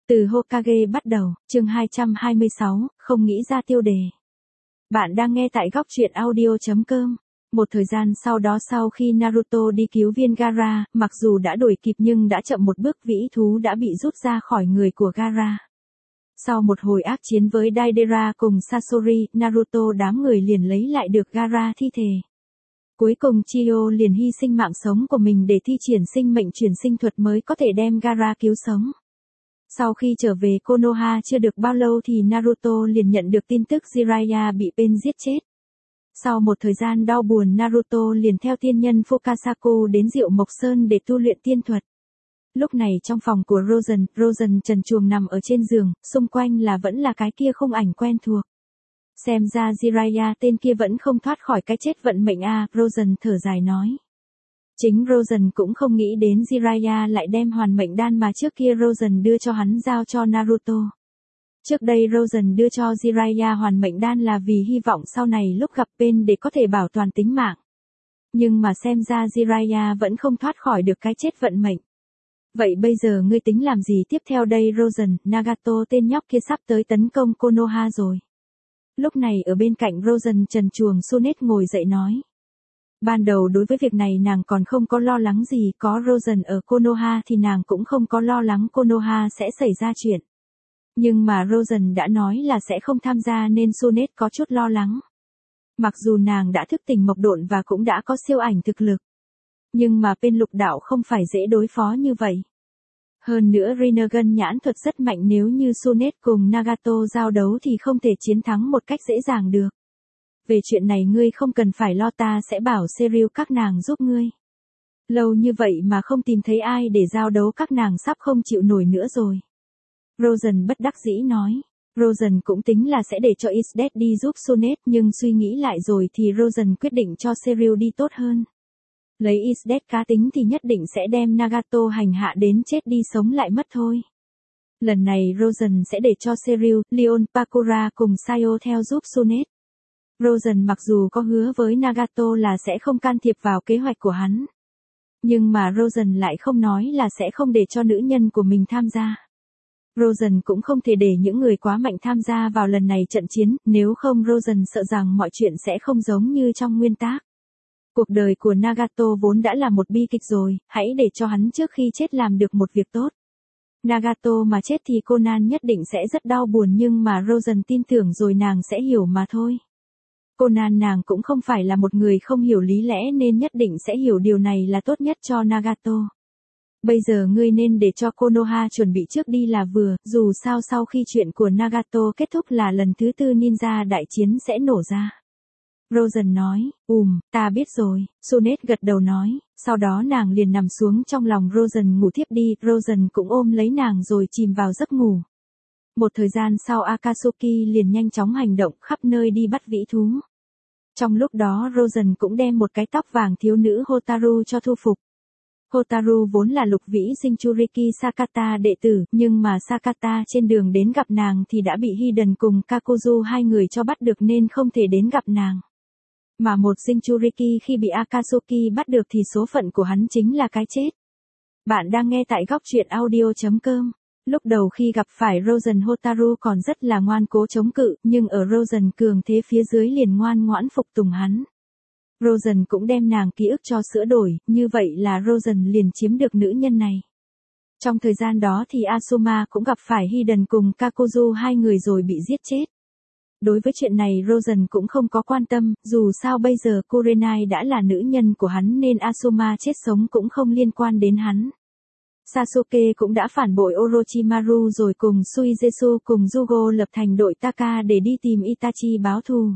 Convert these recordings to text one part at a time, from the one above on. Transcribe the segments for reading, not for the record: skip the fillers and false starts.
Từ Hokage bắt đầu, chương 226, không nghĩ ra tiêu đề. Bạn đang nghe tại góc truyện audio.com. Một thời gian sau đó sau khi Naruto đi cứu viên Gaara, mặc dù đã đuổi kịp nhưng đã chậm một bước, vĩ thú đã bị rút ra khỏi người của Gaara. Sau một hồi ác chiến với Deidara cùng Sasori, Naruto đám người liền lấy lại được Gaara thi thể. Cuối cùng Chiyo liền hy sinh mạng sống của mình để thi triển sinh mệnh truyền sinh thuật mới có thể đem Gaara cứu sống. Sau khi trở về Konoha chưa được bao lâu thì Naruto liền nhận được tin tức Jiraiya bị Pain giết chết. Sau một thời gian đau buồn, Naruto liền theo tiên nhân Fukasaku đến Diệu Mộc Sơn để tu luyện tiên thuật. Lúc này trong phòng của Rozen trần truồng nằm ở trên giường, xung quanh vẫn là cái kia khung ảnh quen thuộc. Xem ra Jiraiya tên kia vẫn không thoát khỏi cái chết vận mệnh a, Rozen thở dài nói. Chính Rozen cũng không nghĩ đến Jiraiya lại đem hoàn mệnh đan mà trước kia Rozen đưa cho hắn giao cho Naruto. Trước đây Rozen đưa cho Jiraiya hoàn mệnh đan là vì hy vọng sau này lúc gặp Pain để có thể bảo toàn tính mạng. Nhưng mà xem ra Jiraiya vẫn không thoát khỏi được cái chết vận mệnh. Vậy bây giờ ngươi tính làm gì tiếp theo đây Rozen? Nagato tên nhóc kia sắp tới tấn công Konoha rồi. Lúc này ở bên cạnh Rozen trần truồng Tsunade ngồi dậy nói. Ban đầu đối với việc này nàng còn không có lo lắng gì, có Rozen ở Konoha thì nàng cũng không có lo lắng Konoha sẽ xảy ra chuyện. Nhưng mà Rozen đã nói là sẽ không tham gia nên Tsunade có chút lo lắng. Mặc dù nàng đã thức tỉnh mộc độn và cũng đã có siêu ảnh thực lực. Nhưng mà Pain lục đạo không phải dễ đối phó như vậy. Hơn nữa Rinnegan nhãn thuật rất mạnh, nếu như Tsunade cùng Nagato giao đấu thì không thể chiến thắng một cách dễ dàng được. Về chuyện này ngươi không cần phải lo, ta sẽ bảo Seryu các nàng giúp ngươi. Lâu như vậy mà không tìm thấy ai để giao đấu, các nàng sắp không chịu nổi nữa rồi. Rozen bất đắc dĩ nói. Rozen cũng tính là sẽ để cho Isdet đi giúp Tsunade, nhưng suy nghĩ lại rồi thì Rozen quyết định cho Seryu đi tốt hơn. Lấy Isdet cá tính thì nhất định sẽ đem Nagato hành hạ đến chết đi sống lại mất thôi. Lần này Rozen sẽ để cho Seryu, Leon, Pakura cùng Sayo theo giúp Tsunade. Rozen mặc dù có hứa với Nagato là sẽ không can thiệp vào kế hoạch của hắn. Nhưng mà Rozen lại không nói là sẽ không để cho nữ nhân của mình tham gia. Rozen cũng không thể để những người quá mạnh tham gia vào lần này trận chiến, nếu không Rozen sợ rằng mọi chuyện sẽ không giống như trong nguyên tác. Cuộc đời của Nagato vốn đã là một bi kịch rồi, hãy để cho hắn trước khi chết làm được một việc tốt. Nagato mà chết thì Conan nhất định sẽ rất đau buồn, nhưng mà Rozen tin tưởng rồi nàng sẽ hiểu mà thôi. Conan nàng cũng không phải là một người không hiểu lý lẽ nên nhất định sẽ hiểu điều này là tốt nhất cho Nagato. Bây giờ ngươi nên để cho Konoha chuẩn bị trước đi là vừa, dù sao sau khi chuyện của Nagato kết thúc là lần thứ 4 ninja đại chiến sẽ nổ ra. Rozen nói, ta biết rồi, Tsunade gật đầu nói, sau đó nàng liền nằm xuống trong lòng Rozen ngủ thiếp đi, Rozen cũng ôm lấy nàng rồi chìm vào giấc ngủ. Một thời gian sau Akatsuki liền nhanh chóng hành động khắp nơi đi bắt vĩ thú. Trong lúc đó Rozen cũng đem một cái tóc vàng thiếu nữ Hotaru cho thu phục. Hotaru vốn là lục vĩ Jinchuriki Sakata đệ tử, nhưng mà Sakata trên đường đến gặp nàng thì đã bị Hiden cùng Kakuzu hai người cho bắt được nên không thể đến gặp nàng. Mà một Jinchuriki khi bị Akatsuki bắt được thì số phận của hắn chính là cái chết. Bạn đang nghe tại góc truyện audio.com. Lúc đầu khi gặp phải Rozen, Hotaru còn rất là ngoan cố chống cự, nhưng ở Rozen cường thế phía dưới liền ngoan ngoãn phục tùng hắn. Rozen cũng đem nàng ký ức cho sửa đổi, như vậy là Rozen liền chiếm được nữ nhân này. Trong thời gian đó thì Asuma cũng gặp phải Hiden cùng Kakuzu hai người rồi bị giết chết. Đối với chuyện này Rozen cũng không có quan tâm, dù sao bây giờ Kurenai đã là nữ nhân của hắn nên Asuma chết sống cũng không liên quan đến hắn. Sasuke cũng đã phản bội Orochimaru rồi cùng Suizetsu cùng Jugo lập thành đội Taka để đi tìm Itachi báo thù.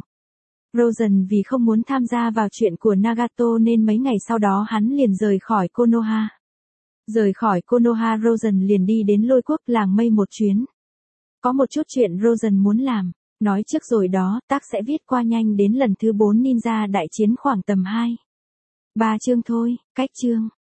Rozen vì không muốn tham gia vào chuyện của Nagato nên mấy ngày sau đó hắn liền rời khỏi Konoha. Rời khỏi Konoha Rozen liền đi đến Lôi Quốc làng mây một chuyến. Có một chút chuyện Rozen muốn làm, nói trước rồi đó, tác sẽ viết qua nhanh đến lần thứ 4 ninja đại chiến khoảng tầm 2-3 chương thôi, cách chương.